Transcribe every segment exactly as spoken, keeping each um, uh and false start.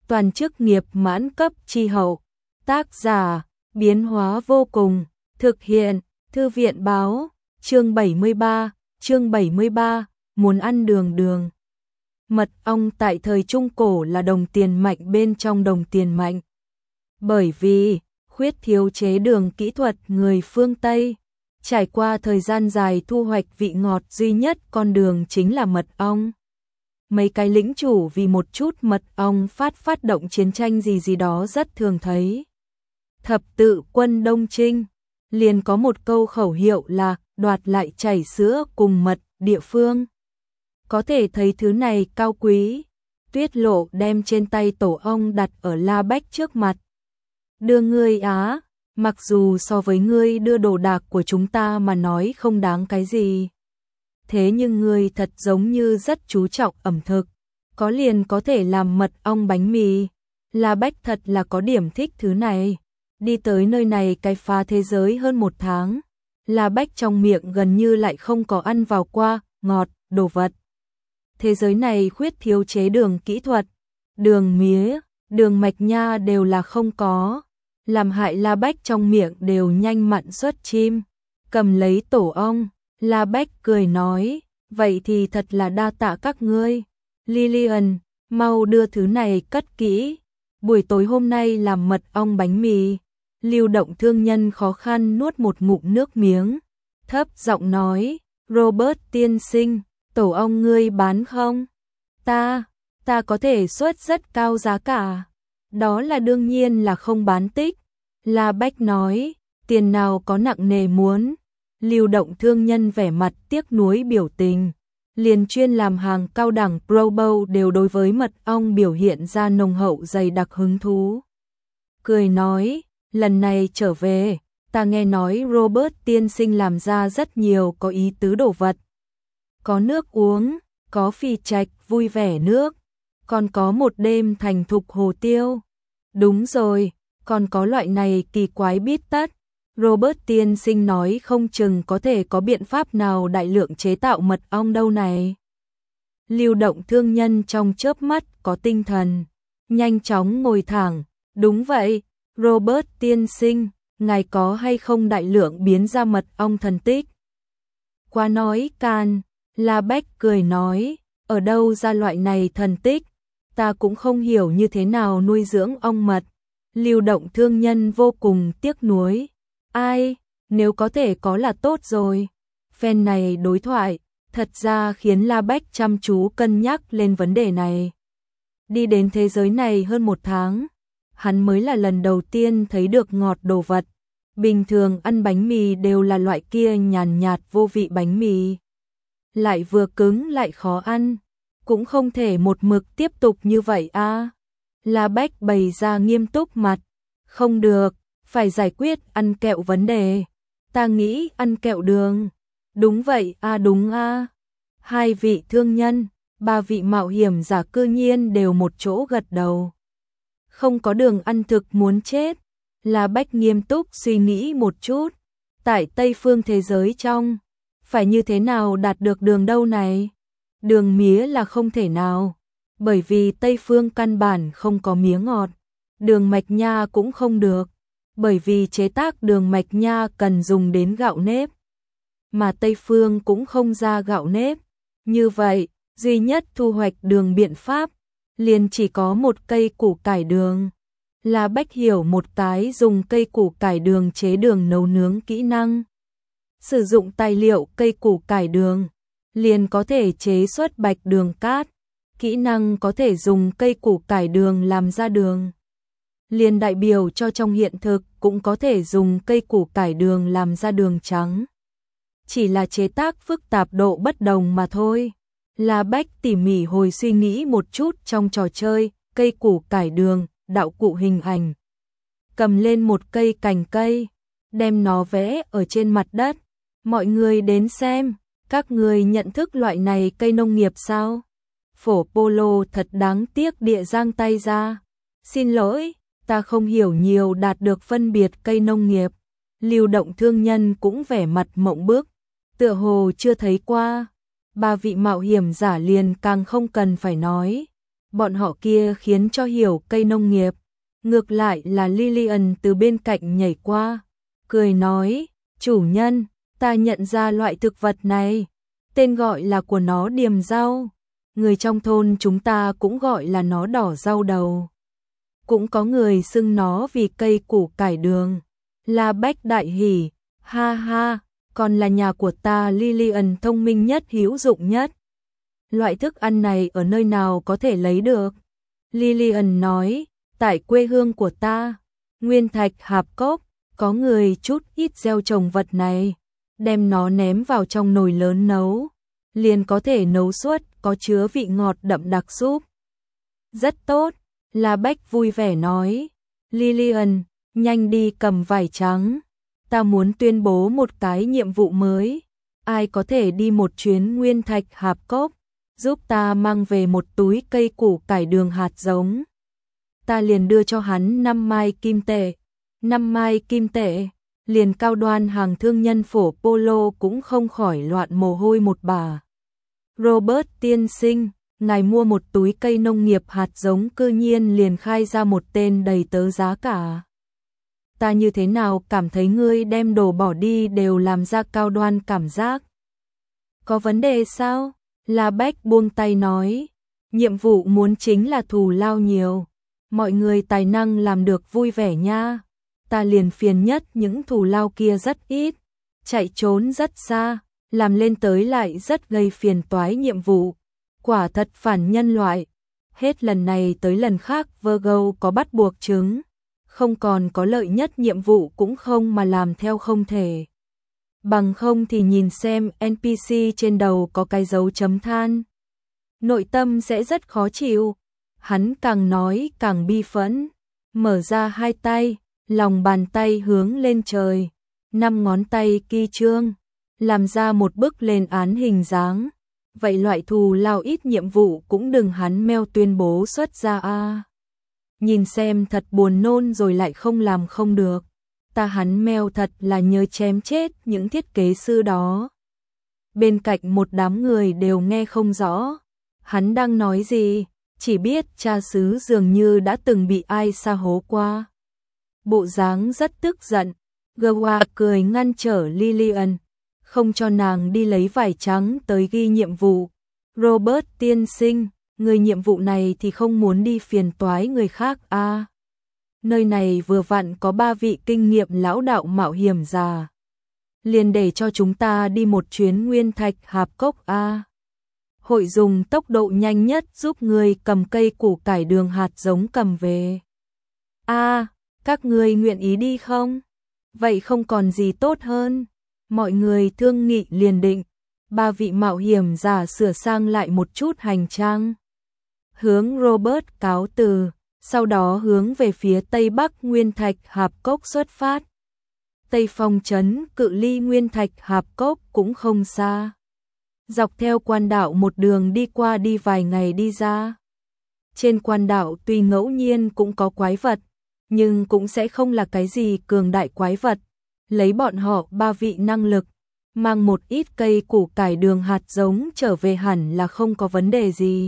toàn chức nghiệp mãn cấp chi hậu. Tác giả, biến hóa vô cùng, thực hiện, Thư viện báo, chương bảy mươi ba, chương bảy mươi ba, muốn ăn đường đường. Mật ong tại thời Trung Cổ là đồng tiền mạnh bên trong đồng tiền mạnh. Bởi vì, khuyết thiếu chế đường kỹ thuật người phương Tây, trải qua thời gian dài thu hoạch vị ngọt duy nhất con đường chính là mật ong. Mấy cái lĩnh chủ vì một chút mật ong phát phát động chiến tranh gì gì đó rất thường thấy. Thập tự quân Đông Trinh, liền có một câu khẩu hiệu là đoạt lại chảy sữa cùng mật địa phương. Có thể thấy thứ này cao quý. Tuyết Lộ đem trên tay tổ ong đặt ở La Bách trước mặt. Đưa ngươi á, mặc dù so với ngươi đưa đồ đạc của chúng ta mà nói không đáng cái gì. Thế nhưng ngươi thật giống như rất chú trọng ẩm thực, có liền có thể làm mật ong bánh mì. La Bách thật là có điểm thích thứ này. Đi tới nơi này cái phá thế giới hơn một tháng, La Bách trong miệng gần như lại không có ăn vào qua ngọt đồ vật. Thế giới này khuyết thiếu chế đường kỹ thuật, đường mía, đường mạch nha đều là không có, làm hại La Bách trong miệng đều nhanh mặn xuất chim. Cầm lấy tổ ong, La Bách cười nói, vậy thì thật là đa tạ các ngươi. Lillian, mau đưa thứ này cất kỹ, buổi tối hôm nay làm mật ong bánh mì. Lưu Động thương nhân khó khăn nuốt một ngụm nước miếng, thấp giọng nói, Robert tiên sinh, tổ ong ngươi bán không? Ta, ta có thể xuất rất cao giá cả. Đó là đương nhiên là không bán tích. La Bách nói, tiền nào có nặng nề muốn. Lưu Động thương nhân vẻ mặt tiếc nuối biểu tình. Liền chuyên làm hàng cao đẳng Probo đều đối với mật ong biểu hiện ra nồng hậu dày đặc hứng thú. Cười nói, lần này trở về, ta nghe nói Robert tiên sinh làm ra rất nhiều có ý tứ đồ vật. Có nước uống, có phi trạch vui vẻ nước, còn có một đêm thành thục hồ tiêu. Đúng rồi, còn có loại này kỳ quái bít tất. Robert tiên sinh nói không chừng có thể có biện pháp nào đại lượng chế tạo mật ong đâu này. Lưu Động thương nhân trong chớp mắt có tinh thần, nhanh chóng ngồi thẳng, đúng vậy, Robert tiên sinh, ngài có hay không đại lượng biến ra mật ong thần tích? Qua nói can, La Bách cười nói, ở đâu ra loại này thần tích, ta cũng không hiểu như thế nào nuôi dưỡng ong mật. Lưu Động thương nhân vô cùng tiếc nuối. Ai, nếu có thể có là tốt rồi. Phen này đối thoại, thật ra khiến La Bách chăm chú cân nhắc lên vấn đề này. Đi đến thế giới này hơn một tháng, hắn mới là lần đầu tiên thấy được ngọt đồ vật. Bình thường ăn bánh mì đều là loại kia nhàn nhạt vô vị bánh mì. Lại vừa cứng lại khó ăn, cũng không thể một mực tiếp tục như vậy a. À. La Bách bày ra nghiêm túc mặt, không được, phải giải quyết ăn kẹo vấn đề. Ta nghĩ ăn kẹo đường. Đúng vậy a, à, đúng a. À. Hai vị thương nhân, ba vị mạo hiểm giả cư nhiên đều một chỗ gật đầu. Không có đường ăn thực muốn chết. La Bách nghiêm túc suy nghĩ một chút. Tại Tây phương thế giới trong, phải như thế nào đạt được đường đâu này? Đường mía là không thể nào, bởi vì Tây phương căn bản không có mía ngọt. Đường mạch nha cũng không được, bởi vì chế tác đường mạch nha cần dùng đến gạo nếp. Mà Tây phương cũng không ra gạo nếp. Như vậy, duy nhất thu hoạch đường biện pháp, liền chỉ có một cây củ cải đường. La Bách hiểu một cái dùng cây củ cải đường chế đường nấu nướng kỹ năng. Sử dụng tài liệu cây củ cải đường, liền có thể chế xuất bạch đường cát. Kỹ năng có thể dùng cây củ cải đường làm ra đường. Liền đại biểu cho trong hiện thực cũng có thể dùng cây củ cải đường làm ra đường trắng. Chỉ là chế tác phức tạp độ bất đồng mà thôi. La Bách tỉ mỉ hồi suy nghĩ một chút trong trò chơi, cây củ cải đường, đạo cụ hình ảnh. Cầm lên một cây cành cây, đem nó vẽ ở trên mặt đất. Mọi người đến xem, các người nhận thức loại này cây nông nghiệp sao? Phổ Polo thật đáng tiếc địa giang tay ra. Xin lỗi, ta không hiểu nhiều đạt được phân biệt cây nông nghiệp. Lưu Động thương nhân cũng vẻ mặt mộng bức, tựa hồ chưa thấy qua. Ba vị mạo hiểm giả liền càng không cần phải nói. bọn họ kia khiến cho hiểu cây nông nghiệp. Ngược lại là Lillian từ bên cạnh nhảy qua, cười nói, chủ nhân, ta nhận ra loại thực vật này, tên gọi là của nó điềm rau, người trong thôn chúng ta cũng gọi là nó đỏ rau đầu. Cũng có người xưng nó vì cây củ cải đường. La Bách đại hỉ, ha ha, còn là nhà của ta Lillian thông minh nhất hữu dụng nhất. Loại thức ăn này ở nơi nào có thể lấy được? Lillian nói, tại quê hương của ta, Nguyên Thạch Hạp Cốc, có người chút ít gieo trồng vật này, đem nó ném vào trong nồi lớn nấu, liền có thể nấu suốt, có chứa vị ngọt đậm đặc súp. Rất tốt, La Bách vui vẻ nói, Lillian, nhanh đi cầm vải trắng, ta muốn tuyên bố một cái nhiệm vụ mới, ai có thể đi một chuyến Nguyên Thạch Hạp Cốc, giúp ta mang về một túi cây củ cải đường hạt giống. Ta liền đưa cho hắn năm mai kim tệ, năm mai kim tệ, liền Cao Đoan hàng thương nhân phổ Polo cũng không khỏi loạn mồ hôi một bà. Robert tiên sinh, ngài mua một túi cây nông nghiệp hạt giống cư nhiên liền khai ra một tên đầy tớ giá cả. Ta như thế nào cảm thấy ngươi đem đồ bỏ đi đều làm ra Cao Đoan cảm giác. Có vấn đề sao? La Bách buông tay nói, nhiệm vụ muốn chính là thù lao nhiều, mọi người tài năng làm được vui vẻ nha. Ta liền phiền nhất những thù lao kia rất ít, chạy trốn rất xa, làm lên tới lại rất gây phiền toái nhiệm vụ. Quả thật phản nhân loại, hết lần này tới lần khác Virgo có bắt buộc chứng, không còn có lợi nhất nhiệm vụ cũng không mà làm theo không thể. Bằng không thì nhìn xem en pê xê trên đầu có cái dấu chấm than. Nội tâm sẽ rất khó chịu. Hắn càng nói càng bi phẫn, mở ra hai tay, lòng bàn tay hướng lên trời, năm ngón tay ki chương, làm ra một bức lên án hình dáng. Vậy loại thù lao ít nhiệm vụ cũng đừng hắn meo tuyên bố xuất ra a. À. Nhìn xem thật buồn nôn rồi lại không làm không được. Ta hắn meo thật là nhớ chém chết những thiết kế sư đó. Bên cạnh một đám người đều nghe không rõ. Hắn đang nói gì, chỉ biết cha xứ dường như đã từng bị ai sa hố qua. Bộ dáng rất tức giận, Gawa cười ngăn trở Lillian, không cho nàng đi lấy vải trắng tới ghi nhiệm vụ. Robert tiên sinh, người nhiệm vụ này thì không muốn đi phiền toái người khác a. À. Nơi này vừa vặn có ba vị kinh nghiệm lão đạo mạo hiểm già. Liền để cho chúng ta đi một chuyến Nguyên Thạch Hạp Cốc a. À. Hội dùng tốc độ nhanh nhất giúp người cầm cây củ cải đường hạt giống cầm về. A, à, các người nguyện ý đi không? Vậy không còn gì tốt hơn. Mọi người thương nghị liền định. Ba vị mạo hiểm giả sửa sang lại một chút hành trang. Hướng Robert cáo từ, sau đó hướng về phía Tây Bắc Nguyên Thạch Hạp Cốc xuất phát. Tây Phong trấn cự ly Nguyên Thạch Hạp Cốc cũng không xa. Dọc theo quan đạo một đường đi qua đi vài ngày đi ra. Trên quan đạo tuy ngẫu nhiên cũng có quái vật, nhưng cũng sẽ không là cái gì cường đại quái vật. Lấy bọn họ ba vị năng lực, mang một ít cây củ cải đường hạt giống trở về hẳn là không có vấn đề gì.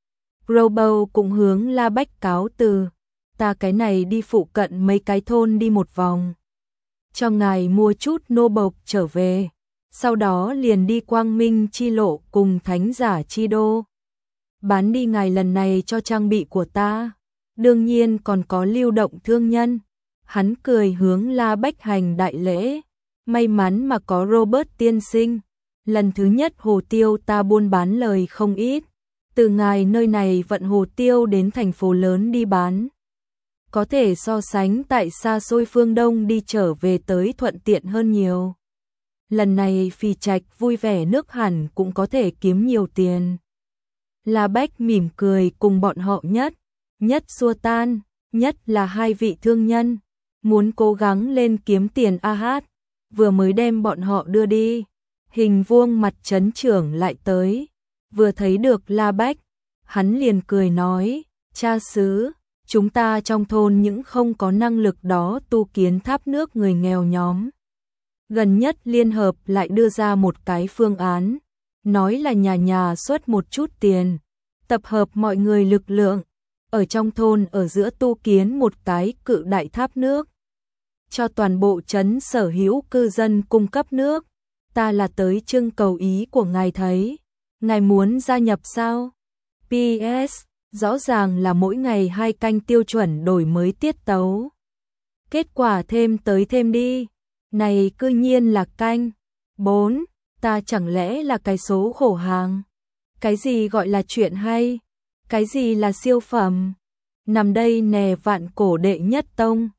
Robo cũng hướng La Bách cáo từ, ta cái này đi phụ cận mấy cái thôn đi một vòng. Cho ngài mua chút nô bộc trở về, sau đó liền đi Quang Minh chi lộ cùng Thánh giả chi đô. Bán đi ngài lần này cho trang bị của ta, đương nhiên còn có lưu động thương nhân. Hắn cười hướng La Bách hành đại lễ, may mắn mà có Robert tiên sinh, lần thứ nhất hồ tiêu ta buôn bán lời không ít, từ ngài nơi này vận hồ tiêu đến thành phố lớn đi bán. Có thể so sánh tại xa xôi phương Đông đi trở về tới thuận tiện hơn nhiều. Lần này Phì Trạch vui vẻ nước hẳn cũng có thể kiếm nhiều tiền. La Bách mỉm cười cùng bọn họ nhất, nhất xua tan, nhất là hai vị thương nhân. Muốn cố gắng lên kiếm tiền a hát, vừa mới đem bọn họ đưa đi. Hình vuông mặt trấn trưởng lại tới, vừa thấy được La Bách, hắn liền cười nói, cha xứ, chúng ta trong thôn những không có năng lực đó tu kiến tháp nước người nghèo nhóm. Gần nhất liên hợp lại đưa ra một cái phương án, nói là nhà nhà xuất một chút tiền, tập hợp mọi người lực lượng, ở trong thôn ở giữa tu kiến một cái cự đại tháp nước, cho toàn bộ trấn sở hữu cư dân cung cấp nước. Ta là tới trưng cầu ý của ngài thấy. Ngài muốn gia nhập sao? pê ét. Rõ ràng là mỗi ngày hai canh tiêu chuẩn đổi mới tiết tấu. Kết quả thêm tới thêm đi. Này cư nhiên là canh. bốn. Ta chẳng lẽ là cái số khổ hàng? Cái gì gọi là chuyện hay? Cái gì là siêu phẩm? Nằm đây nè vạn cổ đệ nhất tông.